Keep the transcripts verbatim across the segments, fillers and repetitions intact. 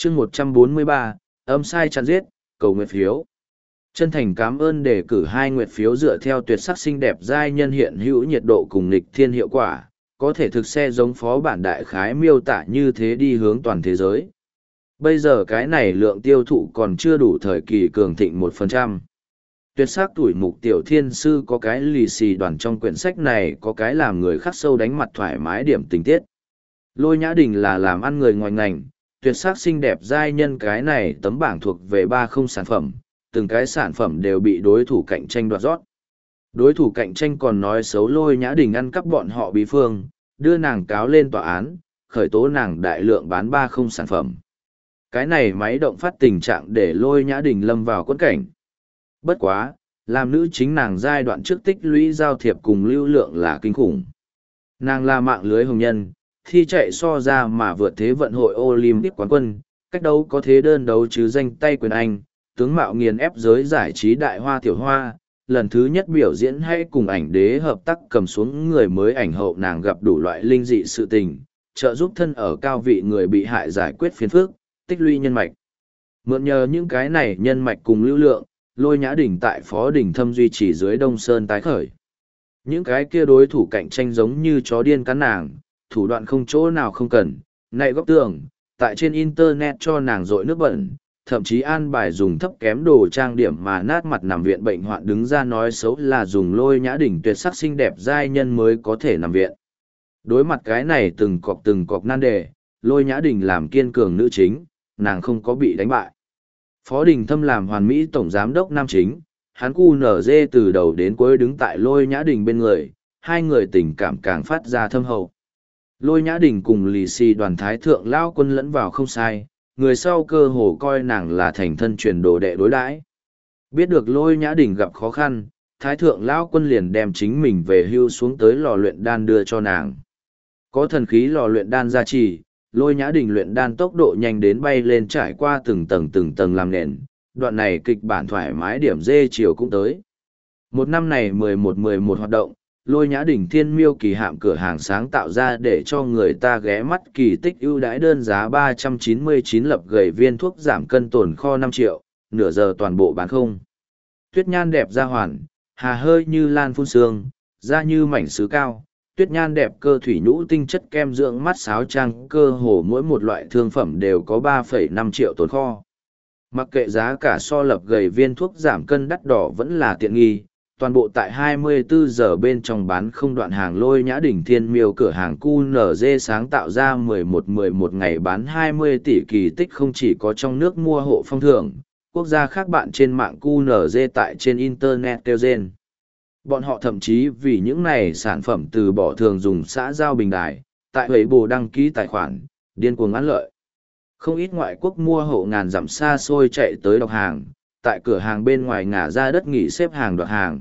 chương một trăm bốn mươi ba, âm sai chặn giết, cầu nguyện phiếu. Chân thành cảm ơn đề cử hai nguyệt phiếu dựa theo tuyệt sắc xinh đẹp giai nhân hiện hữu nhiệt độ cùng nghịch thiên hiệu quả, có thể thực xe giống phó bản đại khái miêu tả như thế đi hướng toàn thế giới. Bây giờ cái này lượng tiêu thụ còn chưa đủ thời kỳ cường thịnh một phần trăm. Tuyệt sắc tuổi mục tiểu thiên sư có cái lì xì đoàn trong quyển sách này có cái làm người khắc sâu đánh mặt thoải mái điểm tình tiết. Lôi Nhã Đình là làm ăn người ngoài ngành, tuyệt sắc xinh đẹp giai nhân cái này tấm bảng thuộc về ba không sản phẩm, từng cái sản phẩm đều bị đối thủ cạnh tranh đoạt rót. Đối thủ cạnh tranh còn nói xấu Lôi Nhã Đình ăn cắp bọn họ bí phương, đưa nàng cáo lên tòa án, khởi tố nàng đại lượng bán ba không sản phẩm. Cái này máy động phát tình trạng để Lôi Nhã Đình lâm vào quẫn cảnh. Bất quá, làm nữ chính nàng giai đoạn trước tích lũy giao thiệp cùng lưu lượng là kinh khủng. Nàng là mạng lưới hồng nhân, thi chạy so ra mà vượt thế vận hội Olympic quán quân, cách đấu có thế đơn đấu chứ danh tay quyền Anh, tướng mạo nghiền ép giới giải trí đại hoa tiểu hoa, lần thứ nhất biểu diễn hay cùng ảnh đế hợp tác cầm xuống người mới ảnh hậu nàng gặp đủ loại linh dị sự tình, trợ giúp thân ở cao vị người bị hại giải quyết phiền phức, tích lũy nhân mạch. Mượn nhờ những cái này nhân mạch cùng lưu lượng, Lôi Nhã Đình tại Phó Đình Thâm duy trì dưới Đông Sơn tái khởi. Những cái kia đối thủ cạnh tranh giống như chó điên cắn nàng, thủ đoạn không chỗ nào không cần, nạy góc tường, tại trên internet cho nàng rội nước bẩn, thậm chí an bài dùng thấp kém đồ trang điểm mà nát mặt nằm viện bệnh hoạn đứng ra nói xấu là dùng Lôi Nhã Đình tuyệt sắc xinh đẹp giai nhân mới có thể nằm viện. Đối mặt cái này từng cọc từng cọc nan đề, Lôi Nhã Đình làm kiên cường nữ chính, nàng không có bị đánh bại. Phó Đình Thâm làm hoàn mỹ tổng giám đốc nam chính, hắn cu nở dê từ đầu đến cuối đứng tại Lôi Nhã Đình bên người, hai người tình cảm càng phát ra thâm hậu. Lôi Nhã Đình cùng lì xì đoàn thái thượng lao quân lẫn vào không sai, người sau cơ hồ coi nàng là thành thân truyền đồ đệ đối đãi. Biết được Lôi Nhã Đình gặp khó khăn, thái thượng lao quân liền đem chính mình về hưu xuống tới lò luyện đan đưa cho nàng. Có thần khí lò luyện đan gia trì, Lôi Nhã Đình luyện đan tốc độ nhanh đến bay lên trải qua từng tầng từng tầng làm nền, đoạn này kịch bản thoải mái điểm dê chiều cũng tới. Một năm này mười một mười một hoạt động, Lôi Nhã Đình thiên miêu kỳ hạm cửa hàng sáng tạo ra để cho người ta ghé mắt kỳ tích ưu đãi đơn giá ba trăm chín mươi chín lập gầy viên thuốc giảm cân tồn kho năm triệu, nửa giờ toàn bộ bán không. Tuyết nhan đẹp da hoàn, hà hơi như lan phun sương, da như mảnh sứ cao. Tuyết nhan đẹp cơ thủy nhũ tinh chất kem dưỡng mắt sáo trang cơ hồ mỗi một loại thương phẩm đều có ba phẩy năm triệu tồn kho. Mặc kệ giá cả so lập gầy viên thuốc giảm cân đắt đỏ vẫn là tiện nghi, toàn bộ tại hai mươi bốn giờ bên trong bán không đoạn hàng. Lôi Nhã Đình thiên miêu cửa hàng cu en giê sáng tạo ra mười một mười một ngày bán hai mươi tỷ kỳ tích không chỉ có trong nước mua hộ phong thưởng, quốc gia khác bạn trên mạng cu en giê tại trên internet kêu rên. Bọn họ thậm chí vì những này sản phẩm từ bỏ thường dùng xã giao bình đài, tại Weibo bồ đăng ký tài khoản, điên cuồng ăn lợi. Không ít ngoại quốc mua hộ ngàn dặm xa xôi chạy tới đọc hàng, tại cửa hàng bên ngoài ngả ra đất nghỉ xếp hàng đoạt hàng.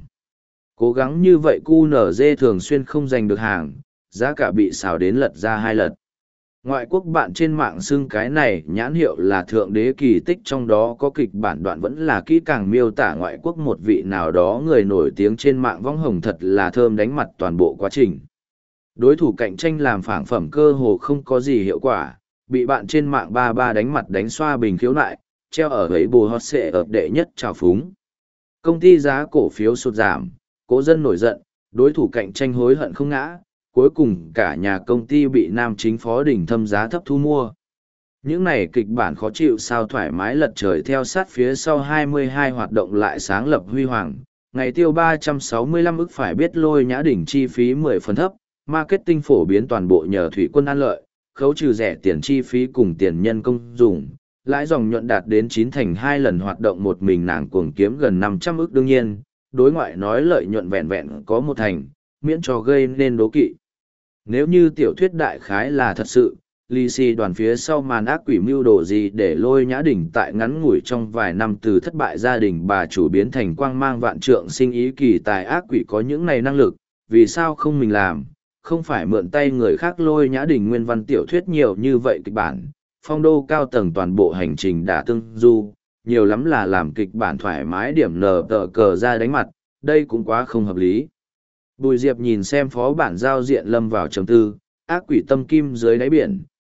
Cố gắng như vậy cu en giê thường xuyên không giành được hàng, giá cả bị xào đến lật ra hai lật. Ngoại quốc bạn trên mạng xưng cái này nhãn hiệu là thượng đế kỳ tích, trong đó có kịch bản đoạn vẫn là kỹ càng miêu tả ngoại quốc một vị nào đó người nổi tiếng trên mạng võng hồng thật là thơm đánh mặt toàn bộ quá trình. Đối thủ cạnh tranh làm phản phẩm cơ hồ không có gì hiệu quả, bị bạn trên mạng ba ba đánh mặt đánh xoa bình khiếu nại, treo ở ấy bù hot xệ ập đệ nhất trào phúng. Công ty giá cổ phiếu sụt giảm, cố dân nổi giận, đối thủ cạnh tranh hối hận không ngã. Cuối cùng cả nhà công ty bị nam chính Phó Đình Thâm giá thấp thu mua. Những này kịch bản khó chịu sao thoải mái lật trời theo sát phía sau hai mươi hai hoạt động lại sáng lập huy hoàng. Ngày tiêu ba trăm sáu mươi lăm ức phải biết Lôi Nhã Đình chi phí mười phần thấp, marketing phổ biến toàn bộ nhờ thủy quân an lợi, khấu trừ rẻ tiền chi phí cùng tiền nhân công dùng. Lãi dòng nhuận đạt đến chín thành hai lần hoạt động một mình nàng cuồng kiếm gần năm trăm ức đương nhiên, đối ngoại nói lợi nhuận vẹn vẹn có một thành, miễn cho gây nên đố kỵ. Nếu như tiểu thuyết đại khái là thật sự, lì xì đoàn phía sau màn ác quỷ mưu đồ gì để Lôi Nhã Đình tại ngắn ngủi trong vài năm từ thất bại gia đình bà chủ biến thành quang mang vạn trượng sinh ý kỳ tài ác quỷ có những này năng lực, vì sao không mình làm, không phải mượn tay người khác. Lôi Nhã Đình nguyên văn tiểu thuyết nhiều như vậy kịch bản, phong đô cao tầng toàn bộ hành trình đã tương du, nhiều lắm là làm kịch bản thoải mái điểm nờ tờ cờ ra đánh mặt, đây cũng quá không hợp lý. Bùi Diệp nhìn xem phó bản giao diện lâm vào trầm tư, ác quỷ tâm kim dưới đáy biển,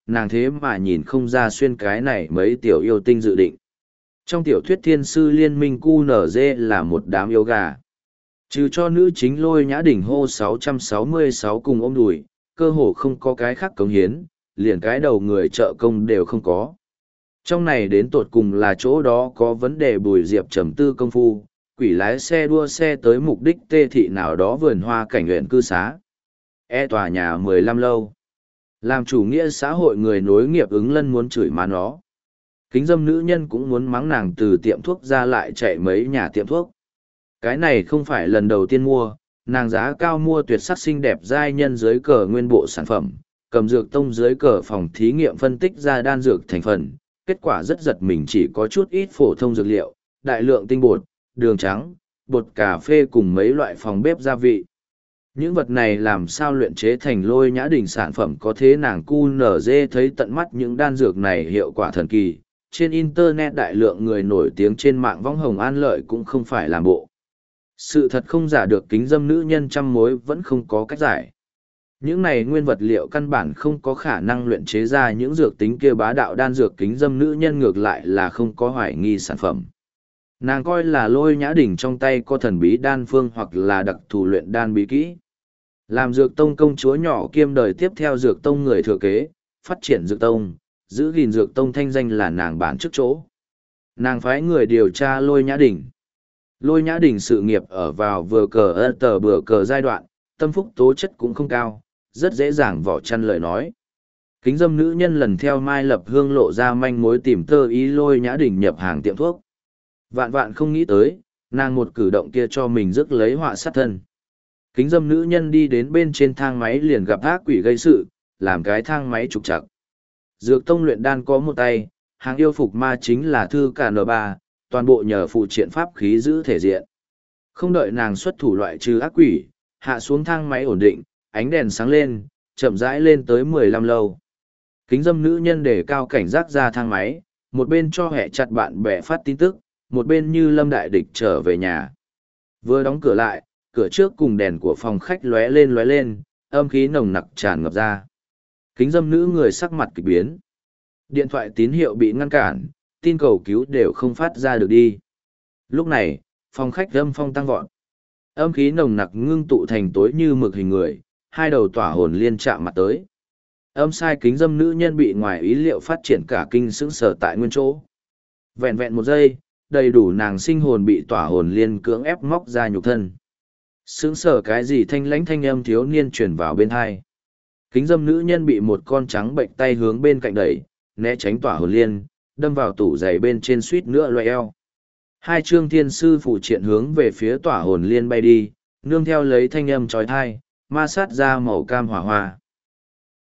nàng thế mà nhìn không ra xuyên cái này mấy tiểu yêu tinh dự định. Trong tiểu thuyết thiên sư liên minh cu nở dê là một đám yêu gà. Trừ cho nữ chính Lôi Nhã Đình hô sáu trăm sáu mươi sáu cùng ôm đùi, cơ hồ không có cái khác cống hiến, liền cái đầu người trợ công đều không có. Trong này đến tột cùng là chỗ đó có vấn đề Bùi Diệp trầm tư công phu, quỷ lái xe đua xe tới mục đích tê thị nào đó vườn hoa cảnh huyện cư xá. E tòa nhà mười lăm lâu. Làm chủ nghĩa xã hội người nối nghiệp ứng lân muốn chửi má nó. Kính dâm nữ nhân cũng muốn mắng nàng từ tiệm thuốc ra lại chạy mấy nhà tiệm thuốc. Cái này không phải lần đầu tiên mua, nàng giá cao mua tuyệt sắc xinh đẹp giai nhân dưới cờ nguyên bộ sản phẩm, cầm dược tông dưới cờ phòng thí nghiệm phân tích ra đan dược thành phần, kết quả rất giật mình, chỉ có chút ít phổ thông dược liệu, đại lượng tinh bột, đường trắng, bột cà phê cùng mấy loại phòng bếp gia vị. Những vật này làm sao luyện chế thành Lôi Nhã Đình sản phẩm có thế nàng cu nở dê thấy tận mắt những đan dược này hiệu quả thần kỳ. Trên Internet đại lượng người nổi tiếng trên mạng võng hồng an lợi cũng không phải làm bộ. Sự thật không giả được kính dâm nữ nhân trăm mối vẫn không có cách giải. Những này nguyên vật liệu căn bản không có khả năng luyện chế ra những dược tính kia bá đạo đan dược, kính dâm nữ nhân ngược lại là không có hoài nghi sản phẩm. Nàng coi là Lôi Nhã Đình trong tay có thần bí đan phương hoặc là đặc thù luyện đan bí kỹ. Làm dược tông công chúa nhỏ kiêm đời tiếp theo dược tông người thừa kế, phát triển dược tông, giữ gìn dược tông thanh danh là nàng bản trước chỗ. Nàng phái người điều tra Lôi Nhã Đình. Lôi Nhã Đình sự nghiệp ở vào vừa cờ ơ tờ bừa cờ giai đoạn, tâm phúc tố chất cũng không cao, rất dễ dàng vỏ chăn lời nói. Kính dâm nữ nhân lần theo Mai Lập Hương lộ ra manh mối tìm tơ ý Lôi Nhã Đình nhập hàng tiệm thuốc. Vạn vạn không nghĩ tới, nàng một cử động kia cho mình rước lấy họa sát thân. Kính dâm nữ nhân đi đến bên trên thang máy liền gặp ác quỷ gây sự, làm cái thang máy trục trặc. Dược tông luyện đan có một tay, hàng yêu phục ma chính là thư cả N ba, toàn bộ nhờ phụ triện pháp khí giữ thể diện. Không đợi nàng xuất thủ loại trừ ác quỷ, hạ xuống thang máy ổn định, ánh đèn sáng lên, chậm rãi lên tới mười lăm lâu. Kính dâm nữ nhân để cao cảnh giác ra thang máy, một bên cho hẹ chặt bạn bè phát tin tức, một bên như lâm đại địch trở về nhà. Vừa đóng cửa lại, cửa trước cùng đèn của phòng khách lóe lên lóe lên, âm khí nồng nặc tràn ngập ra. Kính dâm nữ người sắc mặt kịch biến. Điện thoại tín hiệu bị ngăn cản, tin cầu cứu đều không phát ra được đi. Lúc này, phòng khách âm phong tăng vọt. Âm khí nồng nặc ngưng tụ thành tối như mực hình người, hai đầu tỏa hồn liên chạm mặt tới. Âm sai kính dâm nữ nhân bị ngoài ý liệu phát triển cả kinh sững sờ tại nguyên chỗ. Vẹn vẹn một giây, đầy đủ nàng sinh hồn bị tỏa hồn liên cưỡng ép móc ra nhục thân. Sững sờ cái gì thanh lãnh thanh âm thiếu niên truyền vào bên hai. Kính dâm nữ nhân bị một con trắng bệnh tay hướng bên cạnh đẩy, né tránh tỏa hồn liên, đâm vào tủ giày bên trên suýt nữa loe eo. Hai trương thiên sư phụ triện hướng về phía tỏa hồn liên bay đi, nương theo lấy thanh âm trói thai, ma sát ra màu cam hỏa hoa.